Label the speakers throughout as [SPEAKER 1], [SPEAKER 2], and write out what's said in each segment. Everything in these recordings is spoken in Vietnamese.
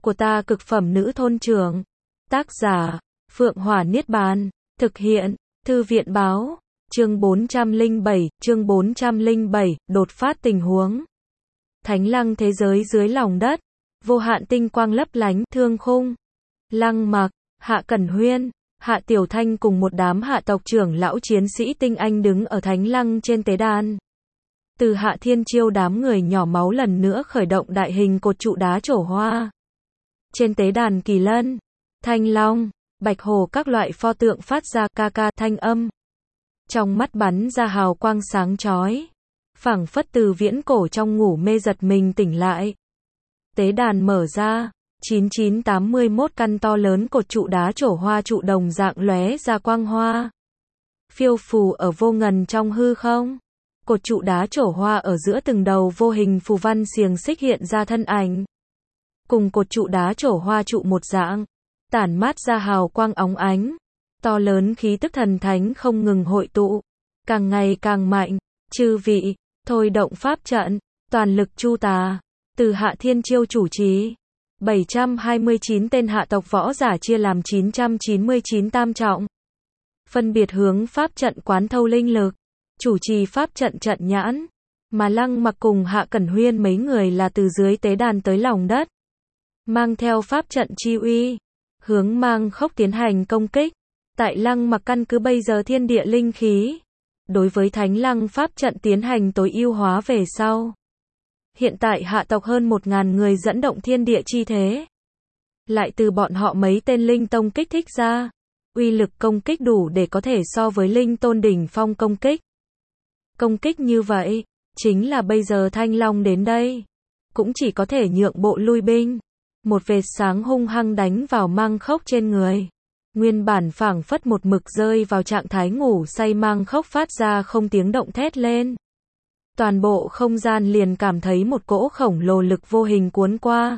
[SPEAKER 1] của ta cực phẩm nữ thôn trưởng. Tác giả, Phượng Hỏa Niết Bàn. Thực hiện, Thư viện báo. Chương 407, đột phát tình huống. Thánh lăng thế giới dưới lòng đất. Vô hạn tinh quang lấp lánh, Thương Khung, Lăng Mặc, Hạ Cẩn Huyên, Hạ Tiểu Thanh cùng một đám hạ tộc trưởng lão chiến sĩ tinh anh đứng ở thánh lăng trên tế đàn. Từ Hạ Thiên Chiêu đám người nhỏ máu lần nữa khởi động đại hình cột trụ đá trổ hoa. Trên tế đàn kỳ lân, thanh long, bạch hổ các loại pho tượng phát ra ca ca thanh âm. Trong mắt bắn ra hào quang sáng chói, phảng phất từ viễn cổ trong ngủ mê giật mình tỉnh lại. Tế đàn mở ra, 9981 căn to lớn cột trụ đá trổ hoa trụ đồng dạng lóe ra quang hoa. Phiêu phù ở vô ngần trong hư không. Cột trụ đá trổ hoa ở giữa từng đầu vô hình phù văn xiềng xích hiện ra thân ảnh. Cùng cột trụ đá trổ hoa trụ một dạng, tản mát ra hào quang óng ánh. To lớn khí tức thần thánh không ngừng hội tụ, càng ngày càng mạnh. Chư vị, thôi động pháp trận, toàn lực chu tà. Từ Hạ Thiên Chiêu chủ trì, 729 tên hạ tộc võ giả chia làm 999 tam trọng. Phân biệt hướng pháp trận quán thâu linh lực, chủ trì pháp trận trận nhãn, mà Lăng Mặc cùng Hạ Cẩn Huyên mấy người là từ dưới tế đàn tới lòng đất. Mang theo pháp trận chi uy, hướng Mang Khốc tiến hành công kích. Tại Lăng Mặc căn cứ bây giờ thiên địa linh khí, đối với Thánh Lăng pháp trận tiến hành tối ưu hóa về sau. Hiện tại hạ tộc hơn 1000 người dẫn động thiên địa chi thế. Lại từ bọn họ mấy tên linh tông kích thích ra, uy lực công kích đủ để có thể so với linh tôn đỉnh phong công kích. Công kích như vậy, chính là bây giờ Thanh Long đến đây, cũng chỉ có thể nhượng bộ lui binh. Một vệt sáng hung hăng đánh vào Mang Khốc trên người. Nguyên bản phảng phất một mực rơi vào trạng thái ngủ say Mang Khốc phát ra không tiếng động thét lên. Toàn bộ không gian liền cảm thấy một cỗ khổng lồ lực vô hình cuốn qua.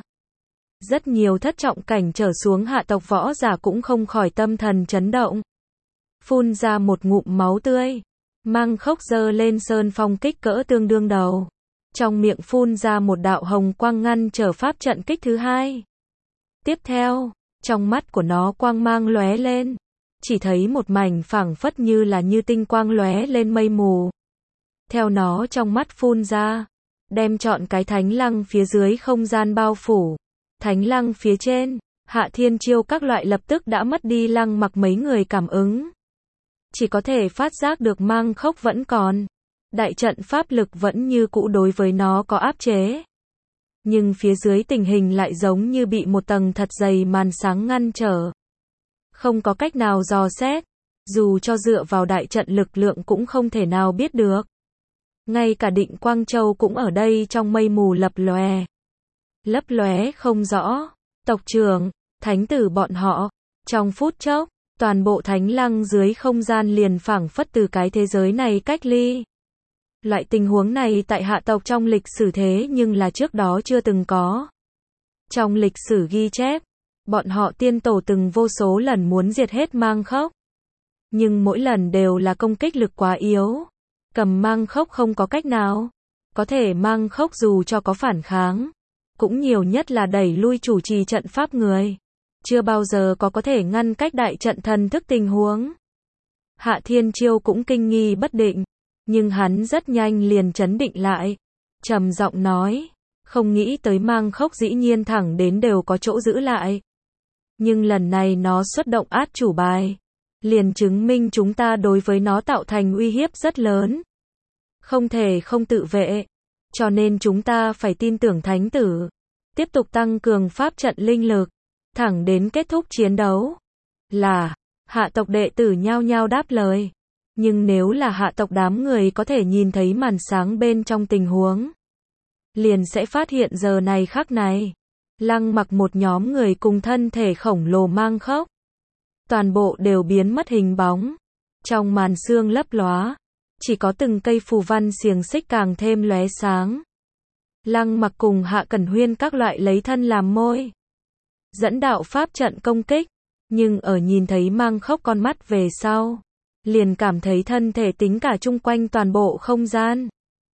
[SPEAKER 1] Rất nhiều thất trọng cảnh trở xuống hạ tộc võ giả cũng không khỏi tâm thần chấn động. Phun ra một ngụm máu tươi. Mang Khốc giơ lên sơn phong kích cỡ tương đương đầu. Trong miệng phun ra một đạo hồng quang ngăn trở pháp trận kích thứ hai. Tiếp theo, trong mắt của nó quang mang lóe lên. Chỉ thấy một mảnh phảng phất như tinh quang lóe lên mây mù. Theo nó trong mắt phun ra, đem trọn cái thánh lăng phía dưới không gian bao phủ. Thánh lăng phía trên, Hạ Thiên Chiêu các loại lập tức đã mất đi Lăng Mặc mấy người cảm ứng. Chỉ có thể phát giác được Mang Khốc vẫn còn. Đại trận pháp lực vẫn như cũ đối với nó có áp chế. Nhưng phía dưới tình hình lại giống như bị một tầng thật dày màn sáng ngăn trở. Không có cách nào dò xét, dù cho dựa vào đại trận lực lượng cũng không thể nào biết được. Ngay cả Định Quang Châu cũng ở đây trong mây mù lập lòe. Lấp lóe không rõ. Tộc trưởng, thánh tử bọn họ. Trong phút chốc, toàn bộ thánh lăng dưới không gian liền phảng phất từ cái thế giới này cách ly. Loại tình huống này tại hạ tộc trong lịch sử thế nhưng là trước đó chưa từng có. Trong lịch sử ghi chép, bọn họ tiên tổ từng vô số lần muốn diệt hết Mang Khốc. Nhưng mỗi lần đều là công kích lực quá yếu. Cầm Mang Khốc không có cách nào. Có thể Mang Khốc dù cho có phản kháng, cũng nhiều nhất là đẩy lui chủ trì trận pháp người. Chưa bao giờ có thể ngăn cách đại trận thần thức tình huống. Hạ Thiên Chiêu cũng kinh nghi bất định, nhưng hắn rất nhanh liền trấn định lại. Trầm giọng nói, không nghĩ tới Mang Khốc dĩ nhiên thẳng đến đều có chỗ giữ lại. Nhưng lần này nó xuất động át chủ bài. Liền chứng minh chúng ta đối với nó tạo thành uy hiếp rất lớn. Không thể không tự vệ. Cho nên chúng ta phải tin tưởng thánh tử. Tiếp tục tăng cường pháp trận linh lực. Thẳng đến kết thúc chiến đấu. Là, hạ tộc đệ tử nhao nhao đáp lời. Nhưng nếu là hạ tộc đám người có thể nhìn thấy màn sáng bên trong tình huống. Liền sẽ phát hiện giờ này khắc này. Lăng Mặc một nhóm người cùng thân thể khổng lồ Mang Khốc. Toàn bộ đều biến mất hình bóng. Trong màn sương lấp lóa, chỉ có từng cây phù văn xiềng xích càng thêm lóe sáng. Lăng Mặc cùng Hạ Cẩn Huyên các loại lấy thân làm môi. Dẫn đạo pháp trận công kích. Nhưng ở nhìn thấy Mang Khốc con mắt về sau. Liền cảm thấy thân thể tính cả chung quanh toàn bộ không gian.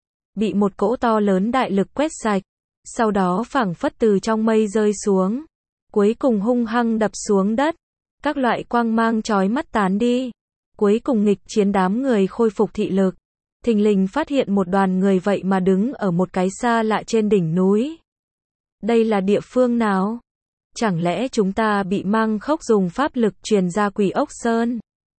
[SPEAKER 1] Bị một cỗ to lớn đại lực quét sạch. Sau đó phảng phất từ trong mây rơi xuống. cuối cùng hung hăng đập xuống đất, các loại quang mang chói mắt tán đi. Cuối cùng nghịch chiến đám người khôi phục thị lực, thình lình phát hiện một đoàn người vậy mà đứng ở một cái xa lạ trên đỉnh núi. Đây là địa phương nào? Chẳng lẽ chúng ta bị Mang Khốc dùng pháp lực truyền ra Quỷ Ốc Sơn?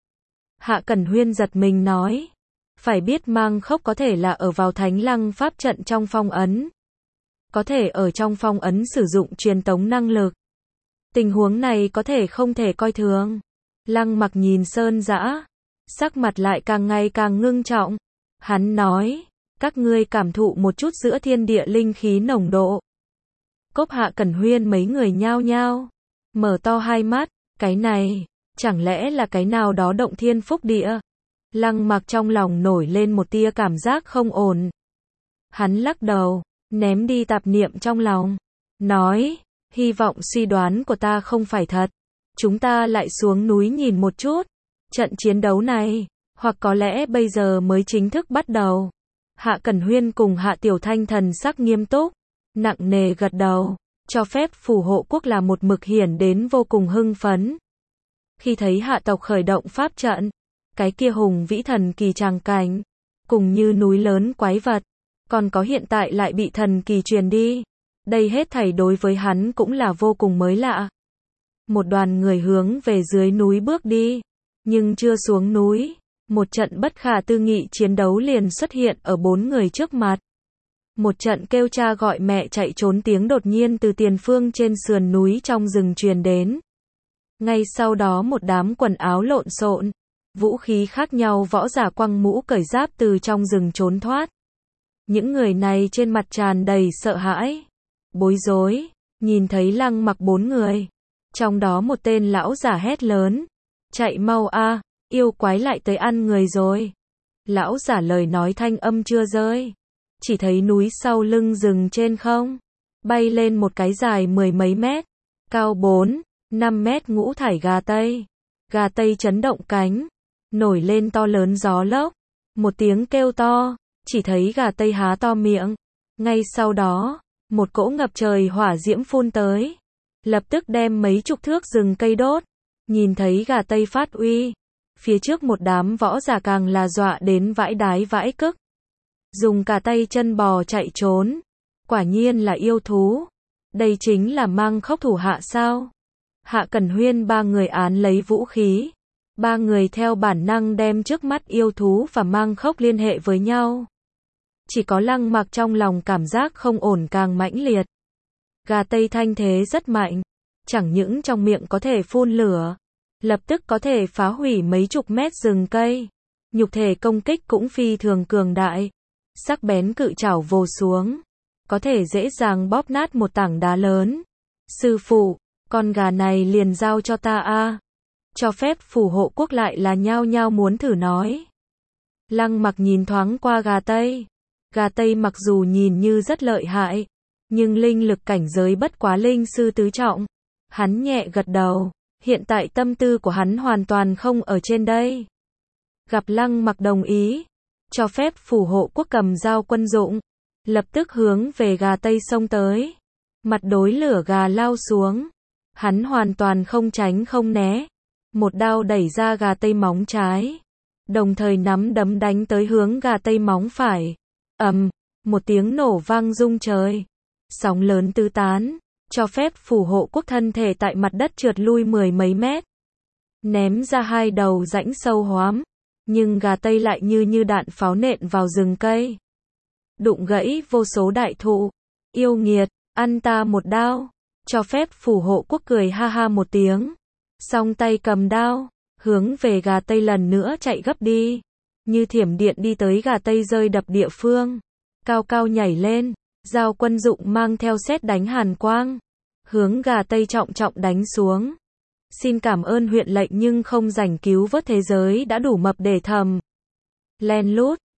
[SPEAKER 1] Hạ Cẩn Huyên giật mình nói. Phải biết Mang Khốc có thể là ở vào Thánh Lăng pháp trận trong phong ấn. Có thể ở trong phong ấn sử dụng truyền tống năng lực. Tình huống này có thể không thể coi thường. Lăng Mặc nhìn Sơn Dã, sắc mặt lại càng ngày càng ngưng trọng. Hắn nói, các ngươi cảm thụ một chút giữa thiên địa linh khí nồng độ. Cốc Hạ Cẩn Huyên mấy người nhao nhao, mở to hai mắt, cái này, chẳng lẽ là cái nào đó động thiên phúc địa? Lăng Mặc trong lòng nổi lên một tia cảm giác không ổn. Hắn lắc đầu, ném đi tạp niệm trong lòng, nói, hy vọng suy đoán của ta không phải thật. Chúng ta lại xuống núi nhìn một chút. Trận chiến đấu này, hoặc có lẽ bây giờ mới chính thức bắt đầu. Hạ Cẩn Huyên cùng Hạ Tiểu Thanh thần sắc nghiêm túc, nặng nề gật đầu, cho phép phù hộ quốc là một mực hiển đến vô cùng hưng phấn. Khi thấy hạ tộc khởi động pháp trận, cái kia hùng vĩ thần kỳ tràng cảnh, cùng như núi lớn quái vật, còn có hiện tại lại bị thần kỳ truyền đi. Đây hết thảy đối với hắn cũng là vô cùng mới lạ. Một đoàn người hướng về dưới núi bước đi, nhưng chưa xuống núi, một trận bất khả tư nghị chiến đấu liền xuất hiện ở bốn người trước mặt. Một trận kêu cha gọi mẹ chạy trốn tiếng đột nhiên từ tiền phương trên sườn núi trong rừng truyền đến. Ngay sau đó một đám quần áo lộn xộn, vũ khí khác nhau võ giả quăng mũ cởi giáp từ trong rừng trốn thoát. Những người này trên mặt tràn đầy sợ hãi, bối rối, nhìn thấy Lăng Mặc bốn người. Trong đó một tên lão giả hét lớn, chạy mau a, yêu quái lại tới ăn người rồi. Lão giả lời nói thanh âm chưa rơi, chỉ thấy núi sau lưng rừng trên không, bay lên một cái dài 10 mấy mét, cao 4, 5 mét ngũ thải gà Tây. Gà Tây chấn động cánh, nổi lên to lớn gió lốc, một tiếng kêu to, chỉ thấy gà Tây há to miệng. Ngay sau đó, một cỗ ngập trời hỏa diễm phun tới, lập tức đem mấy chục thước rừng cây đốt. Nhìn thấy gà Tây phát uy, phía trước một đám võ giả càng là dọa đến vãi đái vãi cức, dùng cả tay chân bò chạy trốn. Quả nhiên là yêu thú. Đây chính là Mang Khốc thủ hạ sao? Hạ Cẩn Huyên ba người án lấy vũ khí, ba người theo bản năng đem trước mắt yêu thú và Mang Khốc liên hệ với nhau. Chỉ có Lăng Mặc trong lòng cảm giác không ổn càng mãnh liệt. Gà Tây thanh thế rất mạnh, chẳng những trong miệng có thể phun lửa, lập tức có thể phá hủy mấy chục mét rừng cây. Nhục thể công kích cũng phi thường cường đại, sắc bén cự trảo vồ xuống, có thể dễ dàng bóp nát một tảng đá lớn. Sư phụ, con gà này liền giao cho ta a. Cho phép phù hộ quốc lại là nhao nhao muốn thử nói. Lăng Mặc nhìn thoáng qua gà Tây. Gà Tây mặc dù nhìn như rất lợi hại, nhưng linh lực cảnh giới bất quá linh sư tứ trọng. Hắn nhẹ gật đầu, hiện tại tâm tư của hắn hoàn toàn không ở trên đây. Gặp Lăng Mặc đồng ý, cho phép phù hộ quốc cầm dao quân dụng, lập tức hướng về gà Tây xông tới. Mặt đối lửa gà lao xuống, hắn hoàn toàn không tránh không né, một đao đẩy ra gà Tây móng trái, đồng thời nắm đấm đánh tới hướng gà Tây móng phải. Một tiếng nổ vang rung trời, sóng lớn tứ tán, cho phép phù hộ quốc thân thể tại mặt đất trượt lui 10 mấy mét, ném ra hai đầu rãnh sâu hoắm, nhưng gà Tây lại như đạn pháo nện vào rừng cây, đụng gãy vô số đại thụ. Yêu nghiệt, ăn ta một đao. Cho phép phù hộ quốc cười ha ha một tiếng, song tay cầm đao, hướng về gà Tây lần nữa chạy gấp đi, như thiểm điện đi tới gà Tây rơi đập địa phương, cao cao nhảy lên, dao quân dụng mang theo sét đánh hàn quang, hướng gà Tây trọng trọng đánh xuống. Xin cảm ơn huyện lệnh nhưng không rảnh cứu vớt thế giới đã đủ mập để thầm. Len lút,